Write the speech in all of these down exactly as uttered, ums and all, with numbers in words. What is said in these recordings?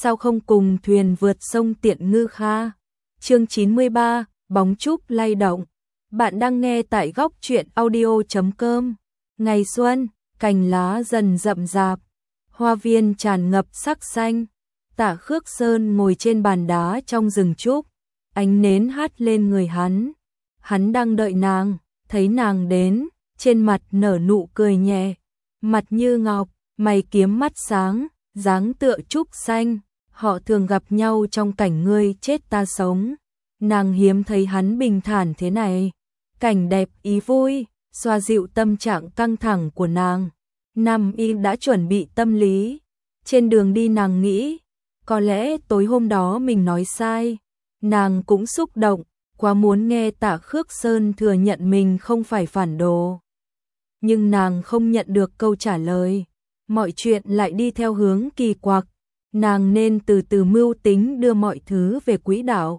sao không cùng thuyền vượt sông Tiện Ngư Kha. Chương chín mươi ba, bóng trúc lay động. Bạn đang nghe tại góc truyện audio chấm com. Ngày xuân, cành lá dần rậm rạp, hoa viên tràn ngập sắc xanh. Tạ Khước Sơn ngồi trên bàn đá trong rừng trúc, ánh nến hắt lên người hắn. Hắn đang đợi nàng, thấy nàng đến, trên mặt nở nụ cười nhẹ, mặt như ngọc, mày kiếm mắt sáng, dáng tựa trúc xanh. Họ thường gặp nhau trong cảnh ngươi chết ta sống. Nàng hiếm thấy hắn bình thản thế này, cảnh đẹp ý vui, xoa dịu tâm trạng căng thẳng của nàng. Nam Y đã chuẩn bị tâm lý. Trên đường đi nàng nghĩ, có lẽ tối hôm đó mình nói sai. Nàng cũng xúc động, quá muốn nghe Tạ Khước Sơn thừa nhận mình không phải phản đồ. Nhưng nàng không nhận được câu trả lời. Mọi chuyện lại đi theo hướng kỳ quặc. Nàng nên từ từ mưu tính đưa mọi thứ về quỹ đạo.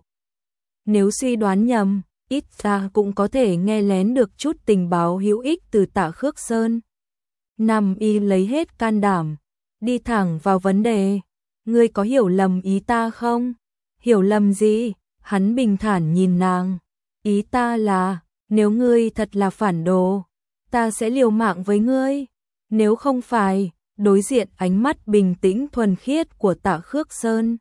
Nếu suy đoán nhầm, ít ra cũng có thể nghe lén được chút tình báo hữu ích từ Tạ Khước Sơn. Nam Y lấy hết can đảm, đi thẳng vào vấn đề. Ngươi có hiểu lầm ý ta không? Hiểu lầm gì? Hắn bình thản nhìn nàng. Ý ta là, nếu ngươi thật là phản đồ, ta sẽ liều mạng với ngươi. Nếu không phải, đối diện ánh mắt bình tĩnh thuần khiết của Tạ Khước Sơn.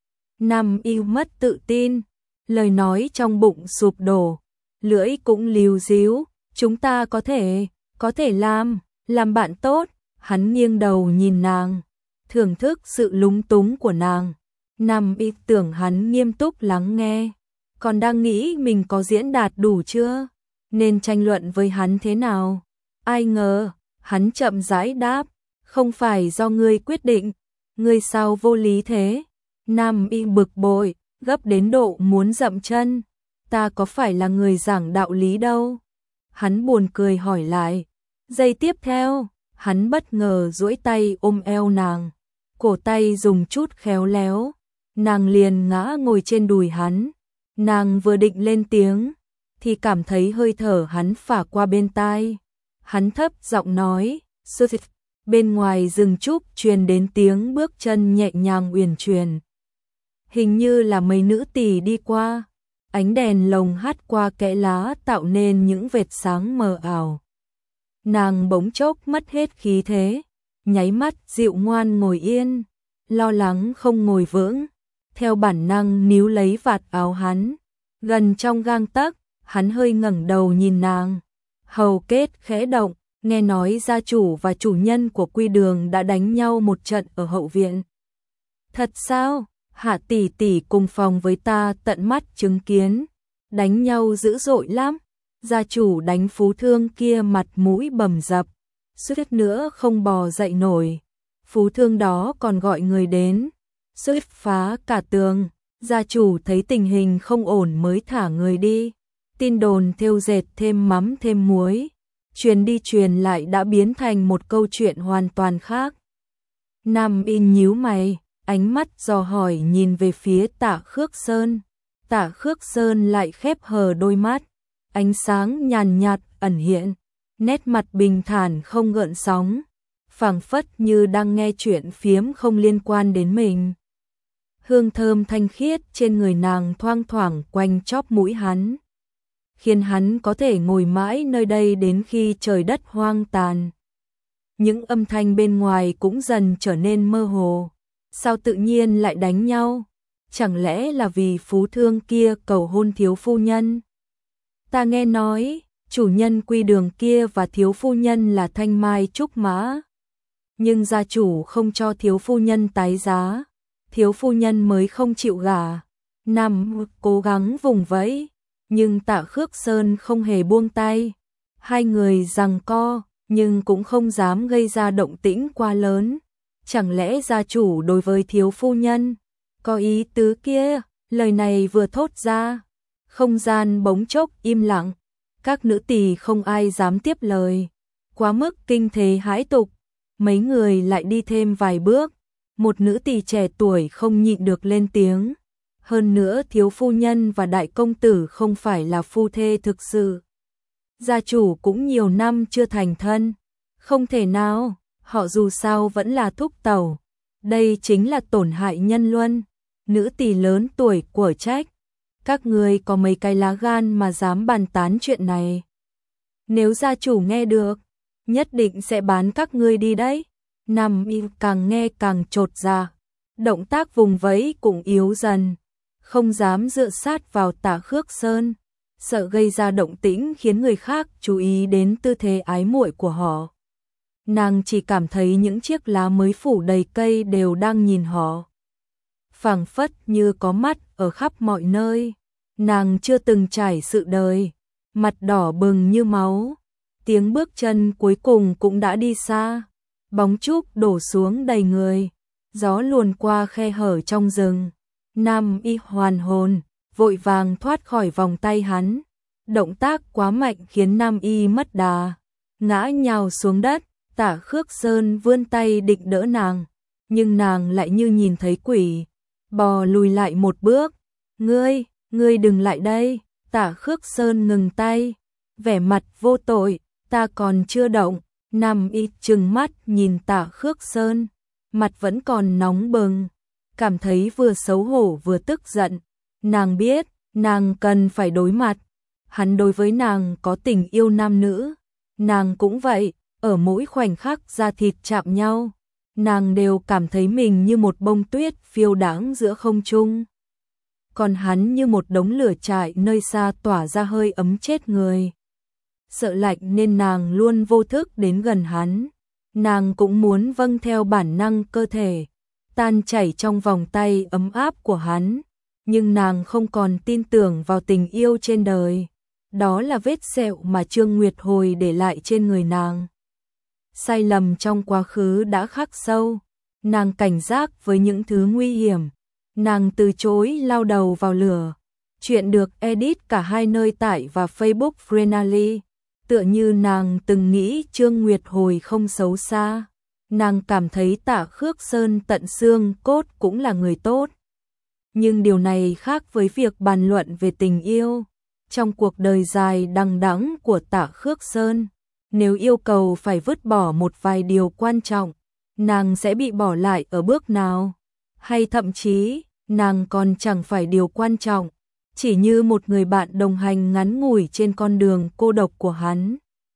Nam Y mất tự tin, lời nói trong bụng sụp đổ, lưỡi cũng líu díu. Chúng ta có thể, có thể làm, làm bạn tốt. Hắn nghiêng đầu nhìn nàng, thưởng thức sự lúng túng của nàng. Nam Y tưởng hắn nghiêm túc lắng nghe, còn đang nghĩ mình có diễn đạt đủ chưa, nên tranh luận với hắn thế nào. Ai ngờ, hắn chậm rãi đáp, không phải do ngươi quyết định, ngươi sao vô lý thế? Nam Y bực bội, gấp đến độ muốn dậm chân. Ta có phải là người giảng đạo lý đâu? Hắn buồn cười hỏi lại. Giây tiếp theo, hắn bất ngờ duỗi tay ôm eo nàng, cổ tay dùng chút khéo léo, nàng liền ngã ngồi trên đùi hắn. Nàng vừa định lên tiếng, thì cảm thấy hơi thở hắn phả qua bên tai. Hắn thấp giọng nói, "Sư thịt." Bên ngoài rừng trúc truyền đến tiếng bước chân nhẹ nhàng uyển chuyển. Hình như là mấy nữ tỳ đi qua. Ánh đèn lồng hắt qua kẽ lá tạo nên những vệt sáng mờ ảo. Nàng bỗng chốc mất hết khí thế, nháy mắt dịu ngoan ngồi yên, lo lắng không ngồi vững, theo bản năng níu lấy vạt áo hắn. Gần trong gang tấc, hắn hơi ngẩng đầu nhìn nàng. Hầu kết khẽ động, nghe nói gia chủ và chủ nhân của Quy Đường đã đánh nhau một trận ở hậu viện. Thật sao? Hạ tỷ tỷ cùng phòng với ta tận mắt chứng kiến, đánh nhau dữ dội lắm. Gia chủ đánh phú thương kia mặt mũi bầm dập, suýt nữa không bò dậy nổi. Phú thương đó còn gọi người đến, suýt phá cả tường. Gia chủ thấy tình hình không ổn mới thả người đi. Tin đồn thêu dệt thêm mắm thêm muối, truyền đi truyền lại đã biến thành một câu chuyện hoàn toàn khác. Nam Y nhíu mày, ánh mắt dò hỏi nhìn về phía Tạ Khước Sơn. Tạ Khước Sơn lại khép hờ đôi mắt, ánh sáng nhàn nhạt ẩn hiện, nét mặt bình thản không gợn sóng, phảng phất như đang nghe chuyện phiếm không liên quan đến mình. Hương thơm thanh khiết trên người nàng thoang thoảng quanh chóp mũi hắn, khiến hắn có thể ngồi mãi nơi đây đến khi trời đất hoang tàn. Những âm thanh bên ngoài cũng dần trở nên mơ hồ. Sao tự nhiên lại đánh nhau? Chẳng lẽ là vì phú thương kia cầu hôn thiếu phu nhân? Ta nghe nói, chủ nhân Quy Đường kia và thiếu phu nhân là thanh mai trúc mã. Nhưng gia chủ không cho thiếu phu nhân tái giá, thiếu phu nhân mới không chịu gả. Nam cố gắng vùng vẫy, nhưng Tạ Khước Sơn không hề buông tay. Hai người giằng co, nhưng cũng không dám gây ra động tĩnh quá lớn. Chẳng lẽ gia chủ đối với thiếu phu nhân có ý tứ kia? Lời này vừa thốt ra, không gian bỗng chốc im lặng. Các nữ tỳ không ai dám tiếp lời, quá mức kinh thế hãi tục. Mấy người lại đi thêm vài bước, một nữ tỳ trẻ tuổi không nhịn được lên tiếng. Hơn nữa thiếu phu nhân và đại công tử không phải là phu thê thực sự. Gia chủ cũng nhiều năm chưa thành thân. Không thể nào, họ dù sao vẫn là thúc tẩu. Đây chính là tổn hại nhân luân. Nữ tỳ lớn tuổi của trách. Các ngươi có mấy cái lá gan mà dám bàn tán chuyện này. Nếu gia chủ nghe được, nhất định sẽ bán các ngươi đi đấy. Nam Y càng nghe càng chột dạ, động tác vùng vẫy cũng yếu dần, không dám dựa sát vào Tạ Khước Sơn, sợ gây ra động tĩnh khiến người khác chú ý đến tư thế ái muội của họ. Nàng chỉ cảm thấy những chiếc lá mới phủ đầy cây đều đang nhìn họ, phảng phất như có mắt ở khắp mọi nơi. Nàng chưa từng trải sự đời, mặt đỏ bừng như máu. Tiếng bước chân cuối cùng cũng đã đi xa, bóng trúc đổ xuống đầy người, gió luồn qua khe hở trong rừng. Nam Y hoàn hồn, vội vàng thoát khỏi vòng tay hắn. Động tác quá mạnh khiến Nam Y mất đà, ngã nhào xuống đất. Tạ Khước Sơn vươn tay định đỡ nàng, nhưng nàng lại như nhìn thấy quỷ, bò lùi lại một bước. Ngươi, ngươi đừng lại đây. Tạ Khước Sơn ngừng tay, vẻ mặt vô tội. Ta còn chưa động. Nam Y trừng mắt nhìn Tạ Khước Sơn, mặt vẫn còn nóng bừng, cảm thấy vừa xấu hổ vừa tức giận. Nàng biết, nàng cần phải đối mặt. Hắn đối với nàng có tình yêu nam nữ, nàng cũng vậy. Ở mỗi khoảnh khắc da thịt chạm nhau, nàng đều cảm thấy mình như một bông tuyết phiêu đãng giữa không trung. Còn hắn như một đống lửa trại nơi xa tỏa ra hơi ấm chết người. Sợ lạnh nên nàng luôn vô thức đến gần hắn. Nàng cũng muốn vâng theo bản năng cơ thể, tan chảy trong vòng tay ấm áp của hắn. Nhưng nàng không còn tin tưởng vào tình yêu trên đời. Đó là vết sẹo mà Trương Nguyệt Hồi để lại trên người nàng. Sai lầm trong quá khứ đã khắc sâu. Nàng cảnh giác với những thứ nguy hiểm. Nàng từ chối lao đầu vào lửa. Chuyện được edit cả hai nơi tải và Facebook Friendly. Tựa như nàng từng nghĩ Trương Nguyệt Hồi không xấu xa. Nàng cảm thấy Tạ Khước Sơn tận xương cốt cũng là người tốt. Nhưng điều này khác với việc bàn luận về tình yêu. Trong cuộc đời dài đằng đẵng của Tạ Khước Sơn, nếu yêu cầu phải vứt bỏ một vài điều quan trọng, nàng sẽ bị bỏ lại ở bước nào? Hay thậm chí, nàng còn chẳng phải điều quan trọng, chỉ như một người bạn đồng hành ngắn ngủi trên con đường cô độc của hắn.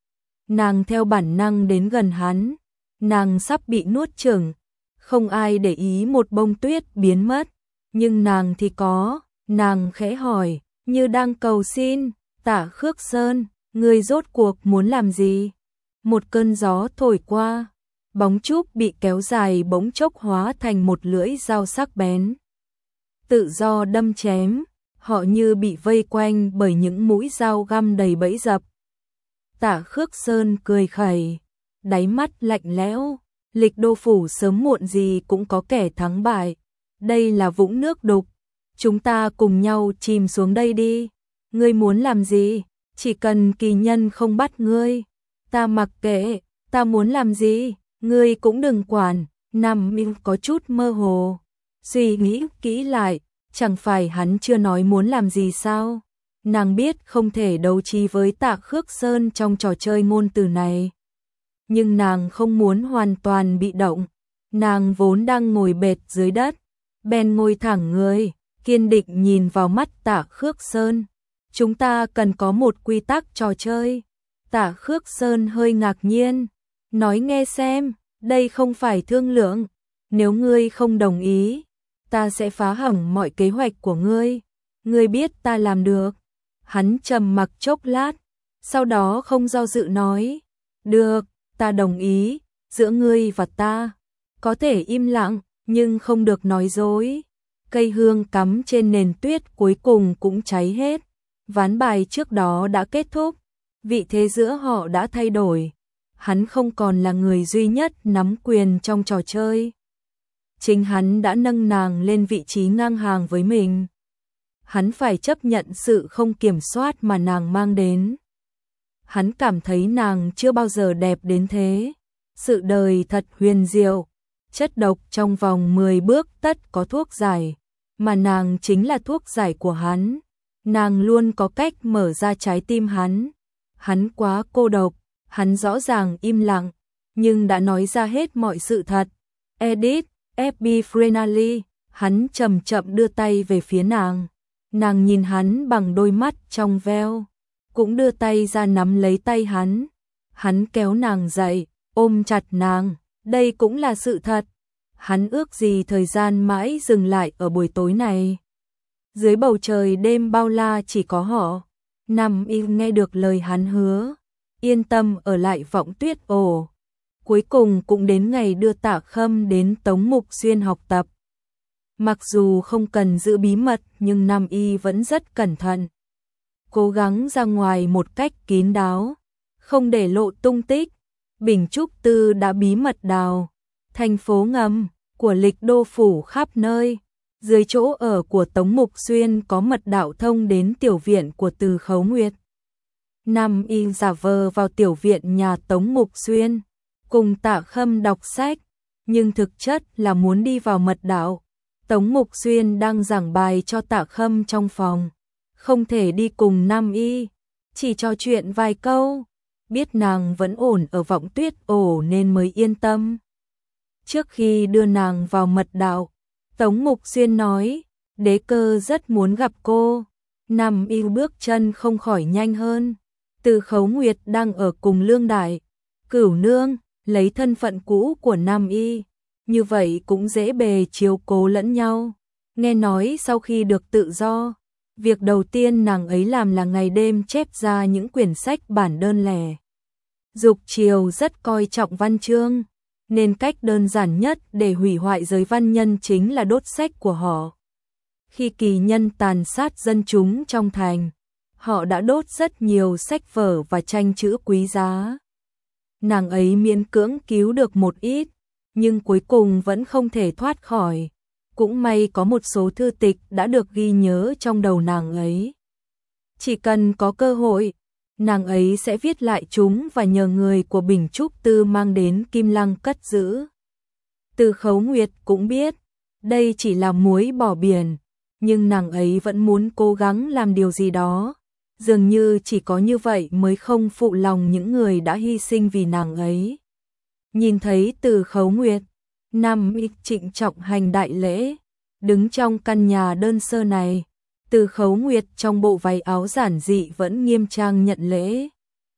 Nàng theo bản năng đến gần hắn, nàng sắp bị nuốt chửng, không ai để ý một bông tuyết biến mất, nhưng nàng thì có. Nàng khẽ hỏi, như đang cầu xin, Tạ Khước Sơn, ngươi rốt cuộc muốn làm gì? Một cơn gió thổi qua, bóng trúc bị kéo dài bỗng chốc hóa thành một lưỡi dao sắc bén. Tự do đâm chém, họ như bị vây quanh bởi những mũi dao găm đầy bẫy dập. Tạ Khước Sơn cười khẩy, đáy mắt lạnh lẽo, Lịch Đô phủ sớm muộn gì cũng có kẻ thắng bại. Đây là vũng nước đục, chúng ta cùng nhau chìm xuống đây đi. Ngươi muốn làm gì? Chỉ cần kỳ nhân không bắt ngươi, ta mặc kệ. Ta muốn làm gì, ngươi cũng đừng quản. Nam Minh có chút mơ hồ, suy nghĩ kỹ lại, chẳng phải hắn chưa nói muốn làm gì sao? Nàng biết không thể đấu trí với Tạ Khước Sơn trong trò chơi ngôn từ này, nhưng nàng không muốn hoàn toàn bị động. Nàng vốn đang ngồi bệt dưới đất, bèn ngồi thẳng người, kiên định nhìn vào mắt Tạ Khước Sơn. Chúng ta cần có một quy tắc trò chơi. Tạ Khước Sơn hơi ngạc nhiên, nói nghe xem, đây không phải thương lượng. Nếu ngươi không đồng ý, ta sẽ phá hỏng mọi kế hoạch của ngươi. Ngươi biết ta làm được. Hắn trầm mặc chốc lát, sau đó không do dự nói, được, ta đồng ý. Giữa ngươi và ta, có thể im lặng, nhưng không được nói dối. Cây hương cắm trên nền tuyết cuối cùng cũng cháy hết. Ván bài trước đó đã kết thúc, vị thế giữa họ đã thay đổi. Hắn không còn là người duy nhất nắm quyền trong trò chơi. Chính hắn đã nâng nàng lên vị trí ngang hàng với mình. Hắn phải chấp nhận sự không kiểm soát mà nàng mang đến. Hắn cảm thấy nàng chưa bao giờ đẹp đến thế. Sự đời thật huyền diệu. Chất độc trong vòng mười bước tất có thuốc giải, mà nàng chính là thuốc giải của hắn. Nàng luôn có cách mở ra trái tim hắn. Hắn quá cô độc, hắn rõ ràng im lặng, nhưng đã nói ra hết mọi sự thật. Edit, ép bê Frenali, hắn chậm chậm đưa tay về phía nàng. Nàng nhìn hắn bằng đôi mắt trong veo, cũng đưa tay ra nắm lấy tay hắn. Hắn kéo nàng dậy, ôm chặt nàng, đây cũng là sự thật. Hắn ước gì thời gian mãi dừng lại ở buổi tối này. Dưới bầu trời đêm bao la chỉ có họ. Nam Y nghe được lời hắn hứa, yên tâm ở lại Vọng Tuyết Ổ. Cuối cùng cũng đến ngày đưa Tạ Khâm đến Tống Mục Xuyên học tập. Mặc dù không cần giữ bí mật nhưng Nam Y vẫn rất cẩn thận. Cố gắng ra ngoài một cách kín đáo, không để lộ tung tích. Bình Trúc Tư đã bí mật đào thành phố ngầm của Lịch Đô phủ khắp nơi. Dưới chỗ ở của Tống Mục Xuyên có mật đạo thông đến tiểu viện của Từ Khấu Nguyệt. Nam Y giả vờ vào tiểu viện nhà Tống Mục Xuyên, cùng Tạ Khâm đọc sách, nhưng thực chất là muốn đi vào mật đạo. Tống Mục Xuyên đang giảng bài cho Tạ Khâm trong phòng, không thể đi cùng Nam Y, chỉ trò chuyện vài câu, biết nàng vẫn ổn ở Vọng Tuyết Ổ nên mới yên tâm. Trước khi đưa nàng vào mật đạo, Tống Mục Xuyên nói, đế cơ rất muốn gặp cô. Nam Y bước chân không khỏi nhanh hơn. Từ Khấu Nguyệt đang ở cùng Lương Đại, Cửu Nương, lấy thân phận cũ của Nam Y, như vậy cũng dễ bề chiếu cố lẫn nhau. Nghe nói sau khi được tự do, việc đầu tiên nàng ấy làm là ngày đêm chép ra những quyển sách bản đơn lẻ. Dục Triều rất coi trọng văn chương, nên cách đơn giản nhất để hủy hoại giới văn nhân chính là đốt sách của họ. Khi kỳ nhân tàn sát dân chúng trong thành, họ đã đốt rất nhiều sách vở và tranh chữ quý giá. Nàng ấy miễn cưỡng cứu được một ít, nhưng cuối cùng vẫn không thể thoát khỏi. Cũng may có một số thư tịch đã được ghi nhớ trong đầu nàng ấy. Chỉ cần có cơ hội, nàng ấy sẽ viết lại chúng và nhờ người của Bình Trúc Tư mang đến Kim Lăng cất giữ. Từ Khấu Nguyệt cũng biết, đây chỉ là muối bỏ biển, nhưng nàng ấy vẫn muốn cố gắng làm điều gì đó. Dường như chỉ có như vậy mới không phụ lòng những người đã hy sinh vì nàng ấy. Nhìn thấy Từ Khấu Nguyệt, Nam Y trịnh trọng hành đại lễ, đứng trong căn nhà đơn sơ này. Từ Khấu Nguyệt trong bộ váy áo giản dị vẫn nghiêm trang nhận lễ.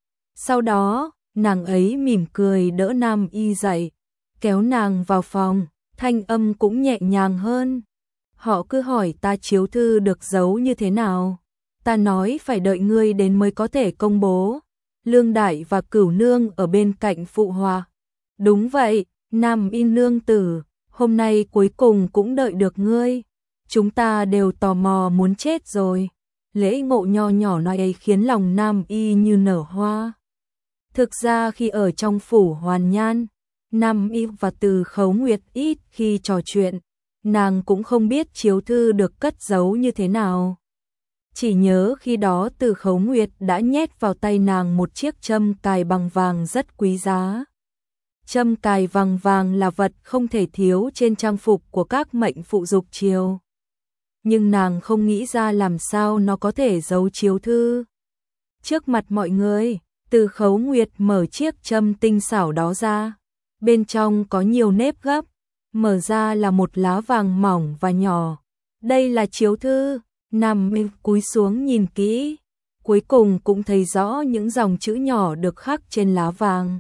Sau đó, nàng ấy mỉm cười đỡ Nam Y dậy, kéo nàng vào phòng, thanh âm cũng nhẹ nhàng hơn. Họ cứ hỏi ta chiếu thư được giấu như thế nào. Ta nói phải đợi ngươi đến mới có thể công bố. Lương Đại và Cửu Nương ở bên cạnh phụ họa. Đúng vậy, Nam Y nương tử, hôm nay cuối cùng cũng đợi được ngươi. Chúng ta đều tò mò muốn chết rồi. Lễ ngộ nho nhỏ nói ấy khiến lòng Nam Y như nở hoa. Thực ra khi ở trong phủ Hoàn Nhan, Nam Y và Từ Khấu Nguyệt ít khi trò chuyện. Nàng cũng không biết chiếu thư được cất giấu như thế nào. Chỉ nhớ khi đó Từ Khấu Nguyệt đã nhét vào tay nàng một chiếc châm cài bằng vàng rất quý giá. Châm cài vàng vàng là vật không thể thiếu trên trang phục của các mệnh phụ Dục Triều. Nhưng nàng không nghĩ ra làm sao nó có thể giấu chiếu thư. Trước mặt mọi người, Từ Khấu Nguyệt mở chiếc châm tinh xảo đó ra. Bên trong có nhiều nếp gấp, mở ra là một lá vàng mỏng và nhỏ. Đây là chiếu thư. Nam Y cúi xuống nhìn kỹ, cuối cùng cũng thấy rõ những dòng chữ nhỏ được khắc trên lá vàng.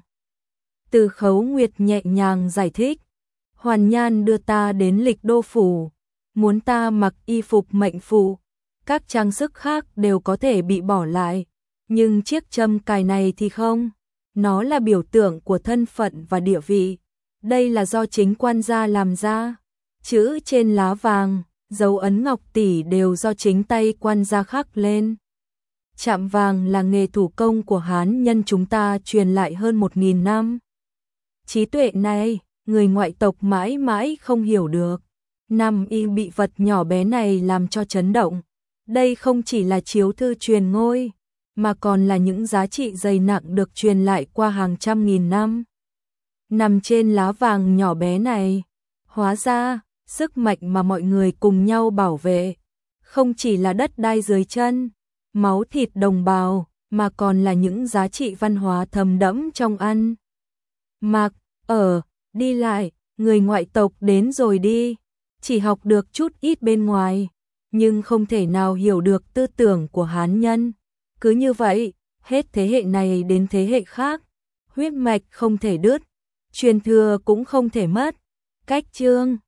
Từ Khấu Nguyệt nhẹ nhàng giải thích, Hoàn Nhan đưa ta đến Lịch Đô phủ, muốn ta mặc y phục mệnh phụ, các trang sức khác đều có thể bị bỏ lại, nhưng chiếc châm cài này thì không, nó là biểu tượng của thân phận và địa vị, đây là do chính quan gia làm ra, chữ trên lá vàng, dấu ấn ngọc tỷ đều do chính tay quan gia khắc lên. Chạm vàng là nghề thủ công của Hán nhân chúng ta truyền lại hơn một nghìn năm. Trí tuệ này, người ngoại tộc mãi mãi không hiểu được. Nam Y bị vật nhỏ bé này làm cho chấn động. Đây không chỉ là chiếu thư truyền ngôi, mà còn là những giá trị dày nặng được truyền lại qua hàng trăm nghìn năm. Nằm trên lá vàng nhỏ bé này, hóa ra, sức mạnh mà mọi người cùng nhau bảo vệ, không chỉ là đất đai dưới chân, máu thịt đồng bào, mà còn là những giá trị văn hóa thầm đẫm trong ăn, mặc, ở, đi lại, người ngoại tộc đến rồi đi, chỉ học được chút ít bên ngoài, nhưng không thể nào hiểu được tư tưởng của Hán nhân. Cứ như vậy, hết thế hệ này đến thế hệ khác, huyết mạch không thể đứt, truyền thừa cũng không thể mất. Cách chương